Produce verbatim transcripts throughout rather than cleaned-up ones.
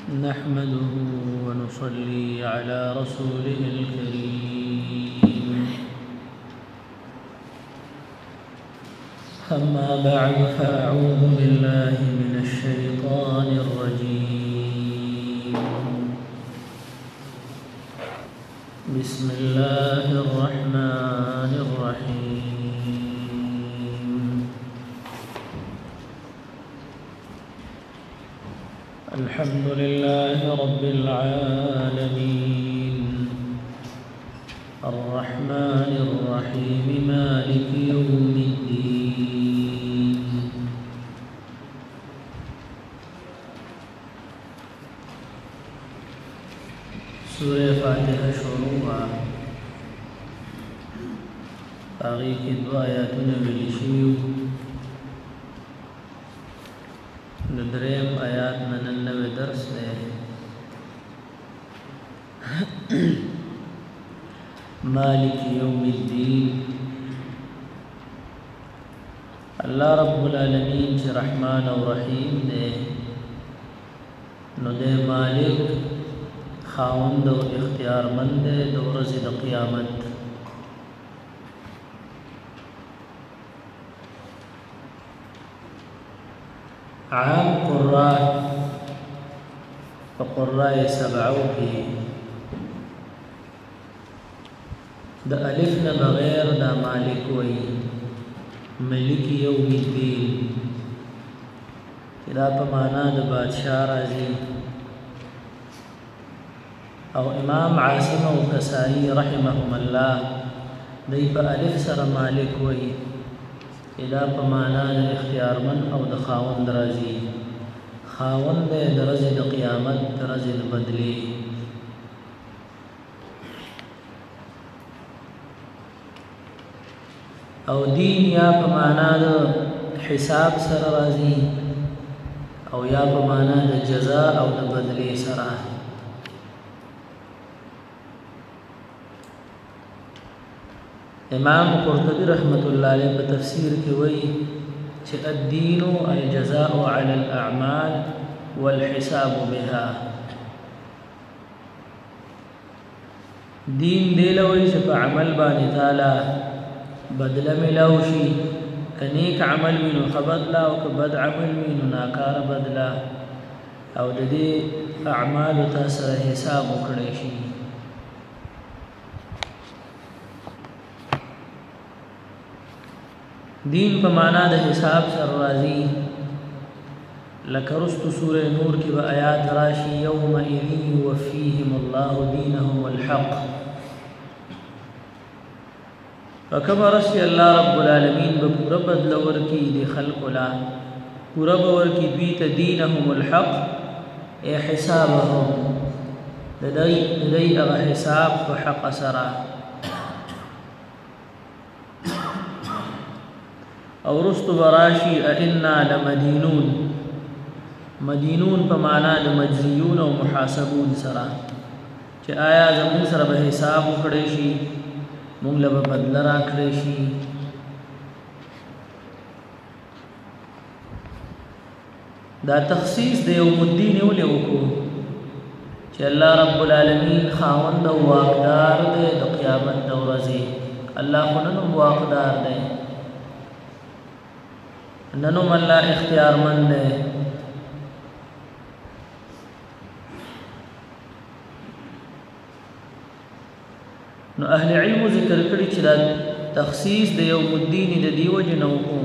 نحمده ونصلي على رسوله الكريم. أما بعد فأعوذ بالله من الشيطان الرجيم. بسم الله الرحمن الرحيم. الحمد لله رب العالمين الرحمن الرحيم مالك يوم الدين. سورة فاتحة شروع باقي کی دو آیاتونه ویل شوي د دریم آیات نه ننوي درس دی. مالک یوم الدین. الله رب العالمین چې رحمان او رحیم دی نو د مالک خاوند او اختیارمند دی د ورځې د قیامت. عام قراء فقراء سبعو کی دا الف نه بغیر دا مالک وی ملک یوم الدین دا په معنا د بادشاہ راځي. او امام عاصم او کسائی رحمهم الله دی په الف سره مالک وی دا په معنا د اختیارمن او د خاوند راځي. خاوند د ورځې د قیامت د ورځې د بدلی. او دین یا په معنا د حساب سره راځي او یا په معنا د جزاء او د بدلی سره. امام قرطبی رحمت الله علیه په تفسیر کې وایي چې الدین الجزاء علی الاعمال والحساب بها. دین دی لوي چې په عمل باندې تعالی بدله ملاو شي. که نیک عمل وي نو ښه بدله او که بد عمل وي نو ناکاره بدله او د دې اعمالو ته سره حساب وکړی شي. دین په معنا د حساب سره راځي لکه رستو سوره نور کې به آیات راشي یومئذ یوفیهم الله دینهم الحق. فکما رشی الله رب العالمین به پورا بدل ورکی د خلق لا پورا ورکی دوی ته دینهم الحق ای حسابهم لدی لدی هغه حساب په حق سره. او رستو براشی ائنا لمدینون. مدینون په معنا د مجزیون او محاسبون سره چې آیا زمون سره به حساب وکړي شي مونږ له بدل را کړی شي. دا تخصیص د یوم الدین ولې وکړو چې الله رب العالمین خاوند او واقدار دی د قیامت د ورځې. الله خو نن واقدار دی ننم الله اختیار مند ہے. نو اهل علم ذکر کړي چې دا تخصیص د یوم الدین د دیو جنو کو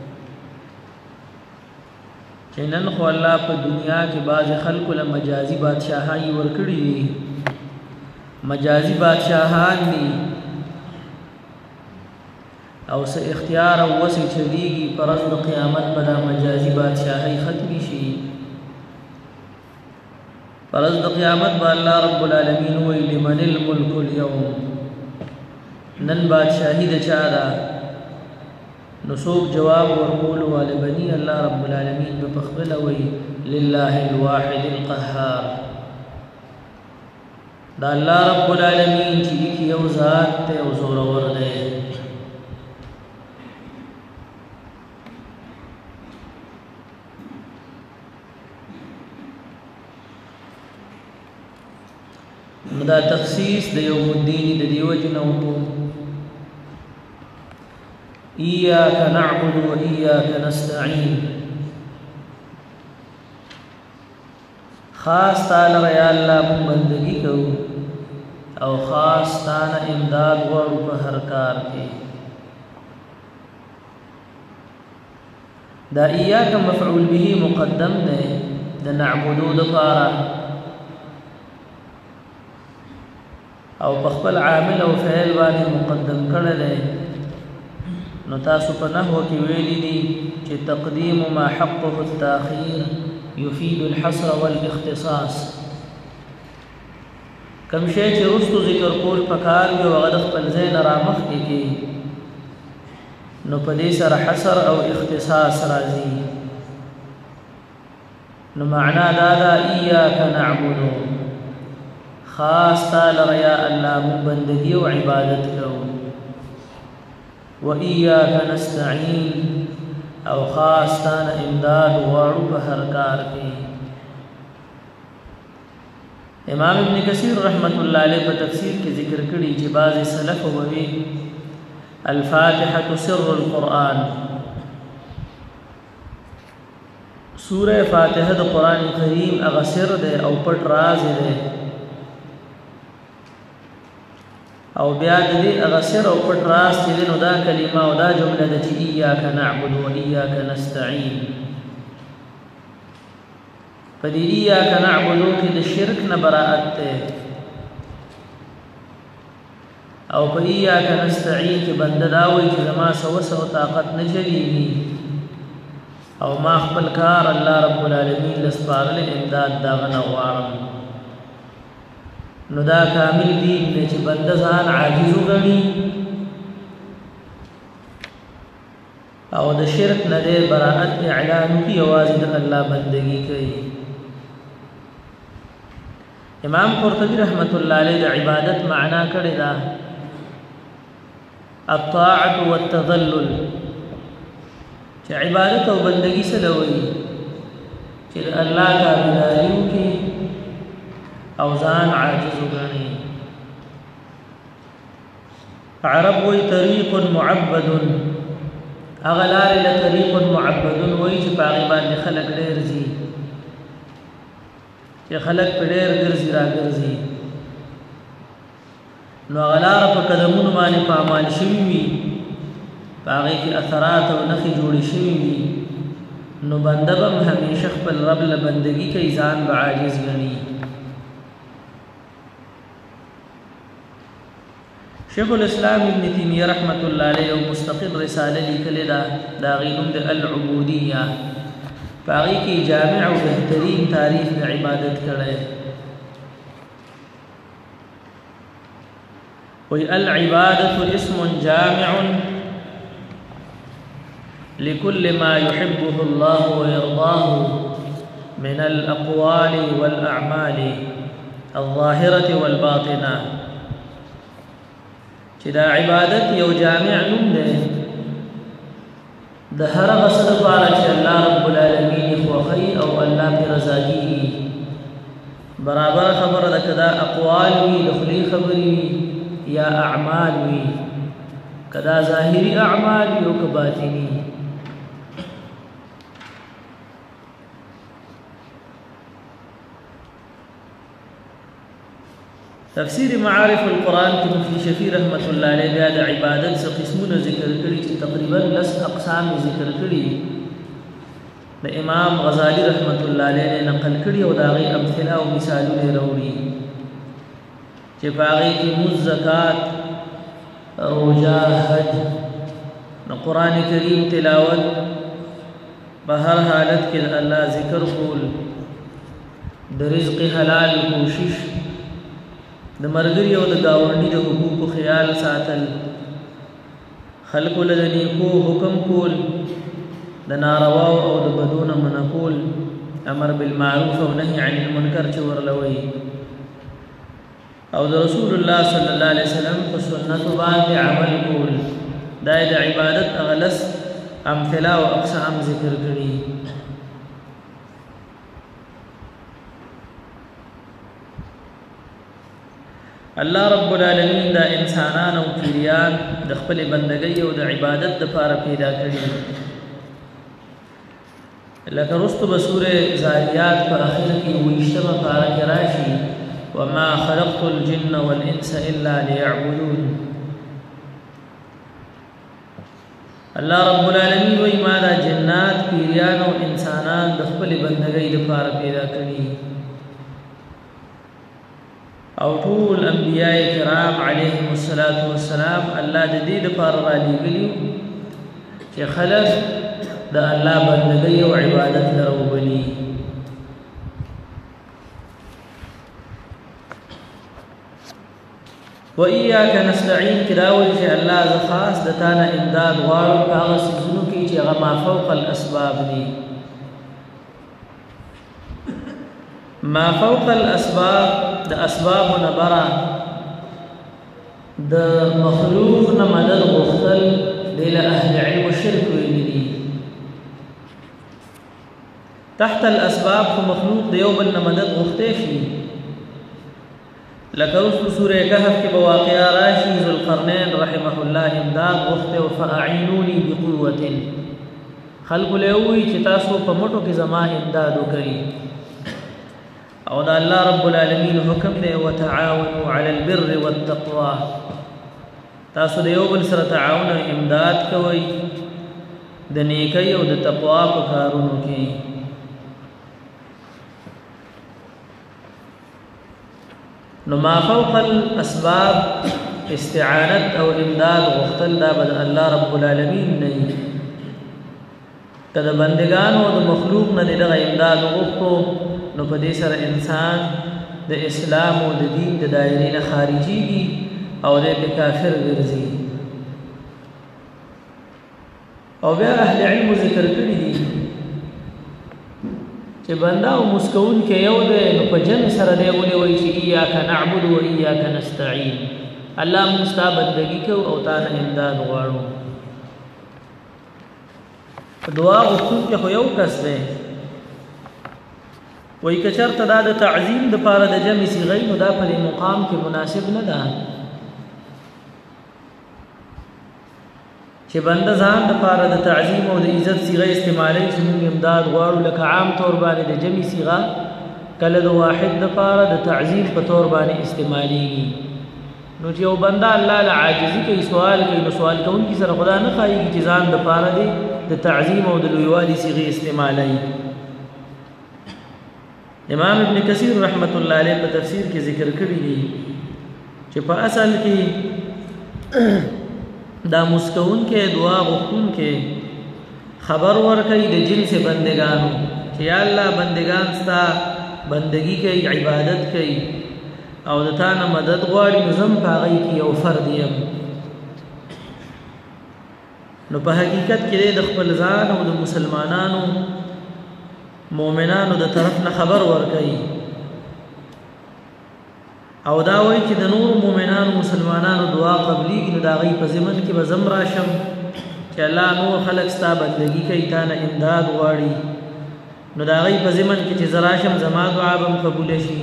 چې نن خو الله په دنیا کې باز خلق له مجازي بادشاہي ورکړي دي. مجازي بادشاہان دي او سه اختیار او وسه چلیږي پر ورځ د قیامت بلا مجازي بادشاہي ختم شي. پر ورځ د قیامت به الله رب العالمین وی لمن الملك اليوم. نن بادشاہي د چا ده نو څوک جواب ورکول والے بني الله رب العالمین په خپل وی لله الواحد القهار. دا الله رب العالمین چې یو ذات ته او زور ور دی. دا تخصیص د یوم الدین د دیو جنو ایاک نعبد و ایاک نستعین خاص تعالی یا الله مون بندگی کو او خاص تعالی امداد غواړو په هر کار کې دا ایاک مفعول به مقدم نه د نعبدو د پاره او بخبل عامل او فعل باندې مقدم کړل دی نو تاسو په نحو کې ویلي دي چې تقدیم ما حقه التاخير يفيد الحصر والاختصاص کم شی چې رستو ذکر کول پکار وي او هغه خپل ځای رامخ کې نو په دې سره حصر او اختصاص راځي نو معنا دا دا ایاک نعبد خاص تعالی یا الله مون بندگی او عبادت کوو و ایاک نستعین او خاص تعالی امداد غواړو په هر کار کې امام ابن کثیر رحمت الله علیه په تفسیر کې ذکر کړي چې بعض سلف ووي الفاتحه سر القرآن سوره فاتحه د قران کریم هغه سر ده او پټ راز ده او بیا د دې هغه سر او پټ راز چې نو دا کلمه او دا جمله د چې ایاک نعبد و ایاک نستعین فدې ایاک نعبد کې د شرک نه براءت ده او په ایاک نستعین کې بنده دا وایي چې زما سو سو طاقت نه چلیږي او ما خپل کار الله رب العالمین لسپارل امداد دا غنه غواړم نو دا کامل دین دی چې بنده ځان عاجز وګڼي او د شرک نه دی براءت اعلان کوي یوازې د الله بندگی کوي امام قرطبی رحمت الله علیه د عبادت معنا کړی دا الطاعه والتذلل چې عبادت او بندگی سره وي چې الله تعالی کې او ځان عاجز وګڼي عرب وی طریق معبد اغلار له طریق معبد وی چې پاغي باندې خلق ډېر زی چې خلق په ډېر ګرځي را ګرځي نو اغلار په قدمونو باندې پامال شوی وي پاغي کې اثرات او نخي جوړي شوی وي نو بنده به همیشه خپل رب له بندگی کوي ځان به عاجز غني شیخ الاسلام ابن تیمیہ رحمت الله علیه مستقل رساله لیکلې ده دا غینوم د العبودیه باقی کی جامع او بهترین تعریف د عبادت کړي وی العباده اسم جامع لكل ما يحبه الله ويرضاه من الاقوال والاعمال الظاهره والباطنه چې دا عبادت یو جامع نوم دی د هر غسل لپاره چې الله رب العالمین خوښي او الله په رضا کیږي برابر خبره ده کدا اقوال وی دخلی خبري یا اعمال وی کدا ظاهری اعمال یو که باطنی تفسیر معارف القرآن کی مفتی شفیع رحمت الله علیه بیا د عبادت څخه قسمونه ذکر کړي چې تقریبا لس اقسام ذکر کړي د امام غزالی رحمت الله علیه نقل کړي او دا غي امثله او مثالونه وروړي چې باغی کې مز زکات روزه حج نو قران کریم تلاوت په هر حالت کې الله ذکر کول د رزق حلال کوشش د مرګري او د گاونډي د حقوقو خیال ساتل خلق له نیکو حکم کول د ناروا او د بدون منکول امر بالمعروف او نهي عن المنکر چې ورلوي او د رسول الله صلی الله علیه وسلم په سنت باندې عمل کول دا د عبادت اغلس امثله او اقسام ذکر کړي الله رب العالمین دا انسانان او پیریان د خپل بندګۍ او د عبادت لپاره پیدا کړي. لکه رستو به سورې ذاریات په اخر کې ویشتمه پاره کې راشي وما خلقت الجن والانس الا ليعبدون. الله رب العالمین وی ما دا جنات پیریان او انسانان د خپل بندګۍ لپاره پیدا کړي او ټول انبیاء کرام علیهم الصلاۃ والسلام الله د دې لپاره را لېږلي چې خلق د الله بندګۍ او عبادت لرو بلی. وإياك نستعين کراول چې الله ز خاص د تانه امداد غواړو هغه سيزونو کې چې هغه ما فوق الاسباب دي. ما فوق الاسباب د اسباب نبره د مخلوق نه مدد غوښتل د اهل علم الشرك ویلي دي. تحت الاسباب خو مخلوق د یو بل نه مدد غوښته شي لکه رسل سوره کهف کې بواقعا راشي ذوالقرنین رحمه الله امداد غوښته او فاعینونی بقوه خلق له وی چې تاسو په مټو کې زما امداد وکړي او دا الله رب العالمین حکم دی وتعاونوا علی البر والتقوى تاسو د یو بل سره تعاون او امداد کوئ د نیکی او د تقوا په کارونو کې. نو ما فوق الاسباب استعانت او امداد غختل دا بد الله رب العالمین نه کله بندگان او د مخلوق نه دغه امداد غوښتو نو په دې سره انسان د اسلام او د دین د دایرې نه خارجيږي او د کافر ګرځي. او بیا اهل علم ذکر کړی دي چې بندا او مسکون کې یو دی نو په جن سره دی ولې وایي چې ایاک نعبد و ایاک نستعين الله مستعبدګي کو او تعالی امداد غواړو. دعا غوښتل کې خو یو کس دی وای کچرته دا د تعظیم د پاره د جمع صيغه نو دا په مقام کې مناسب نه ده چې بنده ځان د پاره د تعظیم او د عزت صيغه استعمالي چې موږ امداد غواړو لکه عام طور باندې د جمع صيغه کله د واحد د پاره د تعظیم په طور باندې استعمالي نو چې یو بنده الله له عاجزي کوي سوال کوي نو سوال کوونکی سره خدا نه خایي چې ځان د پاره دی د تعظیم او د لویوالي صيغه استعمالي. امام ابن کثیر رحمت الله علیه په تفسیر کې ذکر کړی دی چې په اصل کې دا مسکون کې دعا غوښتون کې خبر ورکړي د جنس بندگانو چې یا الله بندگان ستا بندگی کوي عبادت کوي او د تا نه مدد غواړي نو زم په هغې کې یو فرد یم. نو په حقیقت کې د خپل ځان او د مسلمانانو مؤمنانو د طرف نه خبر ورکړي او دا وایي چې د نور مؤمنانو مسلمانانو دعا قبليږي نو دا غي په زمن کې به زم راشم چې الله نو خلق ستا بندگی کوي تا نه امداد غواړي نو دا غي په زمن کې چې زراشم زما دعا به قبول شي.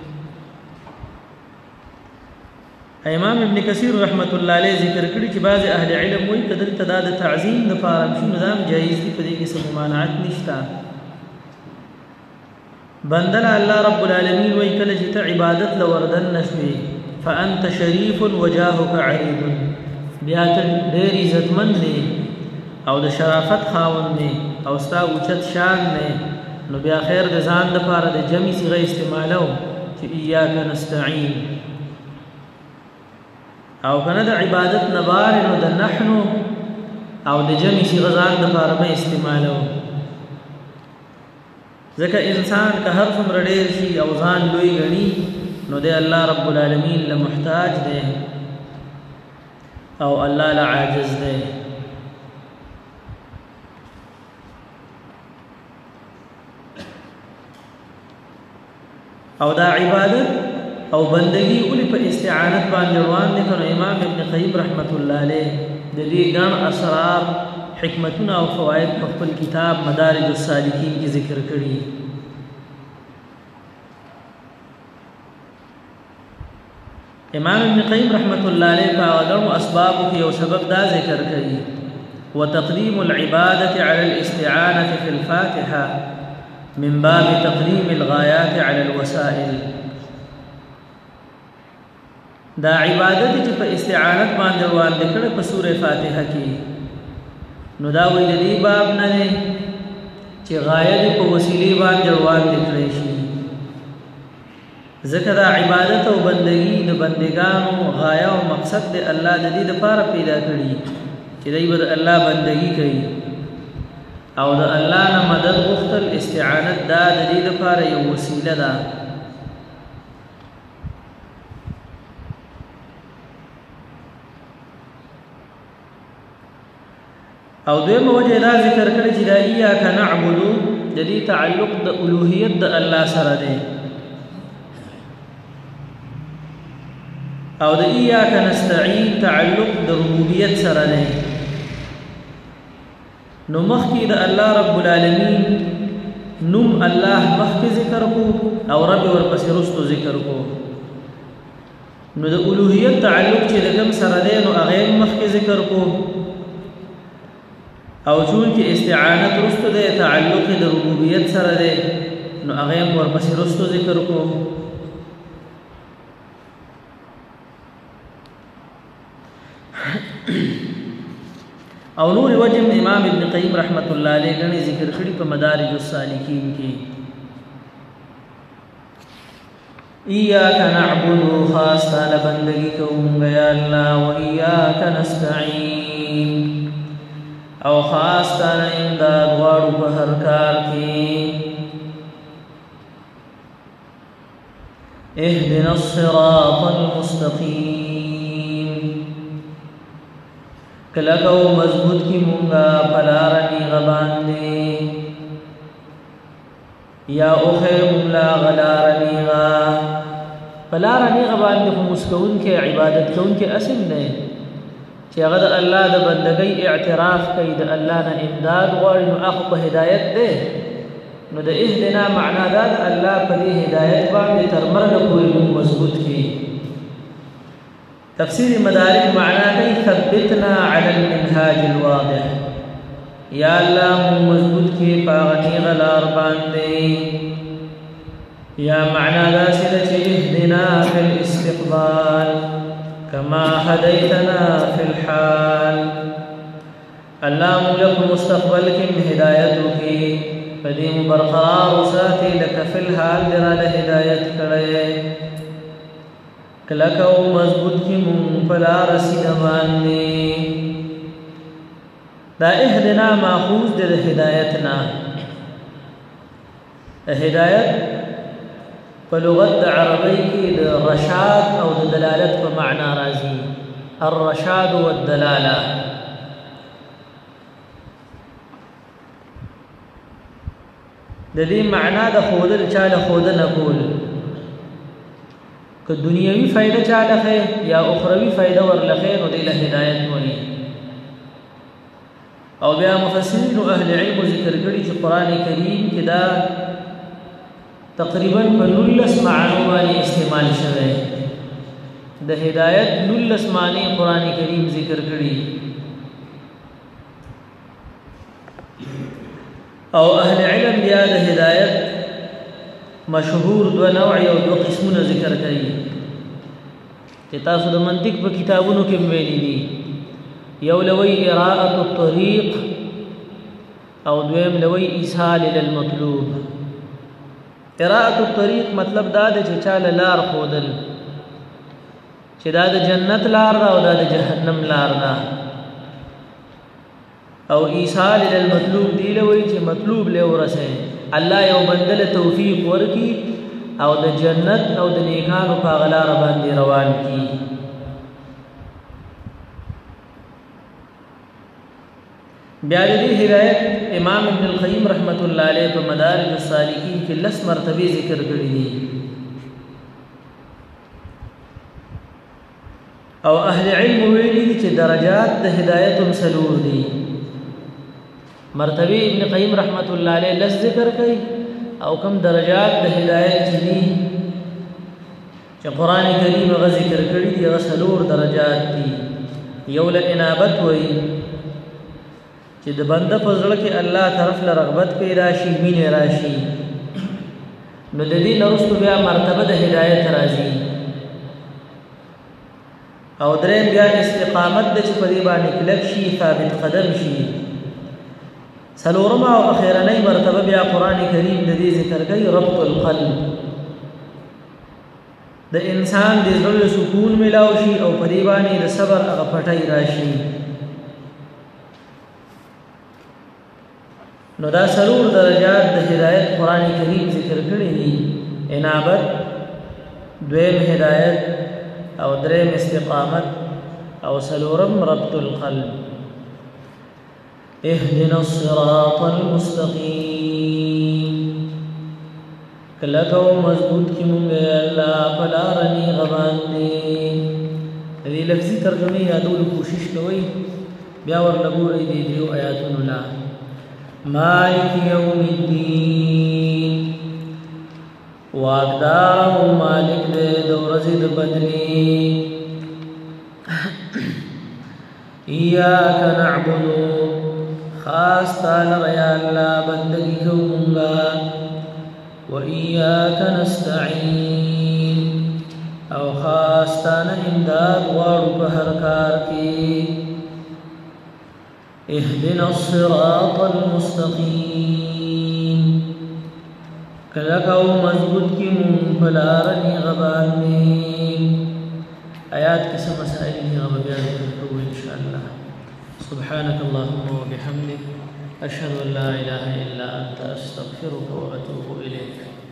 امام ابن کثیر رحمت الله علیه ذکر کړی چې بعض اهل علم وایي کدل تدا د تعظیم د فارم شو نظام جایز دی په دې کې څه ممانعت نشته. بندل الله رب العالمین وی کله چې ته عبادت لوردن نشوي فانت شریف وجاهك عريض بیا ته ډېر عزتمن دی او د شرافت خاوند دی او ستا اوچت شان دی نو بیا خیر د ځان د پاره د جمع صيغه استعمالو چې ایاک نستعين او کنه د عبادت نبار نو د نحنو او د جمع صيغه ځان د پاره به استعمالو ځکه انسان که هر څومره ډېر شي او ځان لوی ګڼي نو دی الله رب العالمین له محتاج دی او الله له عاجز دی. او دا عبادت او بندگی اولی په استعانت باندې روان دي. کنو امام ابن قیم رحمت الله علیه د دې ګڼ اسرار حکمتونه او فواید په خپل کتاب مدارج السالکین کې ذکر کړي. امام ابن قیم رحمت الله علیه په غړو اسباب کې یو سبب دا ذکر کړي وتقديم العباده على الاستعانه في الفاتحه من باب تقديم الغايات على الوسائل. دا عبادت چې په استعانت باندې روان دي کړه په سوره فاتحه کې نو دا ویل دی باب نه نه چې غایه په وسیله باندې روان دي کړی شي ذکر عبادت او بندگی د بندگانو غایه او مقصد د الله د دې لپاره پیدا کړی چې دوی د الله بندگی کوي او د الله نه مدد غوښتل استعانت دا د دې لپاره یو وسیله ده. او دویمه وجه دا ذکر کړی چې دا ایاک نعبد د دې تعلق د الوهیت د الله سره دی او د ایاک نستعين تعلق د ربوبیت سره دی. نو مخکې د الله رب العالمین نوم الله مخکې ذکر کو او رب ورپسې رستو ذکر کو نو د الوهیت تعلق چې د کوم سره دی نو هغه مخکې ذکر کو او چون کې استعانت رستو ده تعلق د ربوبیت سره ده نو هغه ورپسې رستو ذکر کو. او نور وجه امام ابن قیم رحمت الله علیه غني ذکر کړي په مدارج السالکین کې ایاک نعبد خاص تعالی بندگی کوم یا الله و ایاک نستعين او خاص تعالی امداد غواړو په هر کار کې. اهدنا الصراط المستقيم کلکو مضبوط کی مونږه پلارنی غبان دی یا اوخه مونږه غلارنی غا پلارنی غبان دی مسکون کې عبادت کون کې اسم نه چې هغه د الله د بندګۍ اعتراف کوي د الله نه امداد غواړي نو هغه په هدایت ده نو د اهدنا معنا دا د الله په دې هدایت باندې تر مرګ پورې مضبوط کی. تفسیر مدارک معنا کوي ثبتنا على المنهاج الواضح یا الله مضبوط کی پاغنی غلار باندې یا معنا دا چې اهدنا فی الاستقبال كما هديتنا في الحال الله ملك مستقبل كم هدايتك فديم برقرار ساتي لك في الحال درا هدايت کړه کلک او مضبوط کی مون فلا رسید باندې دا اهدنا ماخوذ د هدایتنا هدایت په لغت عربی کې د رشاد او د دلالت په معنا راځي الرشاد والدلاله. د دې معنا د خودل چاله خودنه کول که دنیوي فائدہ چاله یا اخروی فائدہ ورلخه نو د هدایت وایي. او بیا مفسرین او اهل علم ذکر کړي چې قران کریم کې دا تقریبا په نلس معانو باندې استعمال شوی د هدایت نلس معنی قران کریم ذکر کړي او اهل علم بیا د هدایت مشهور دو نوع او دو قسمونه ذکر کړي چې تاسو د منطق په کتابونو کې ویلي دي یو لوی اراءه الطريق او دویم لوی ایصال الى المطلوب. اراءه الطريق مطلب دا د چې چاله لار خودل چې دا د جنت لار دا او دا د جهنم لار دا او ایصال الى المطلوب دی لوی چې مطلوب له ورسه الله یو بندل توفیق ورکی او د جنت او د نیکانو په غلار باندې روان کی. بیا د هدایت امام ابن القیم رحمت الله علیه په مدارج السالکین کې لس مرتبه ذکر کړی دي او اهل علم ویلي چې درجات د هدایت مسلور دي. مرتبه ابن قیم رحمت الله علیه لس ذکر کوي او کم درجات د هدایت دي چې قران کریم غ ذکر کړی دی غ سلور درجات دي یو له انابت وای چې د بنده په زړه کې الله طرف له رغبت پیدا شي مینه راشي نو د دې نورستو بیا مرتبه د هدایت راځي او درې بیا استقامت د چې په دې باندې کلک شي ثابت قدم شي سلورم او اخیرنۍ مرتبه بیا قران کریم د دې ذکر کوي ربط القلب د انسان د زړه سکون ملاو شي او په دې باندې د صبر هغه پټای راشي نو دا سلور درجات د هدایت قران کریم ذکر کړی دي انابت دویم هدایت او دریم استقامت او سلورم ربط القلب اهدنا الصراط المستقيم کلکو مضبوط کی مونږه الله پلارنی غوان دی دې لفظي ترجمه یادولو کوشش کوي بیا ورلګورې دي دیو آیاتونو لا مالک یوم الدین واقدار و مالک دے دو رزد بدلی ایاک نعبدو خاص تعالی یا اللہ بندگی کونگا و ایاک نستعین او خاص تعالی امداد وارو پہر کار کی اهدنا الصراط المستقيم کلکو مضبوط کی منفلارنی غبانی آیات کسی مسائل ہی غب بیان کرکو انشاءاللہ سبحانك اللهم وبحمدك أشهد أن لا إله إلا أنت أستغفرك وأتوب إليك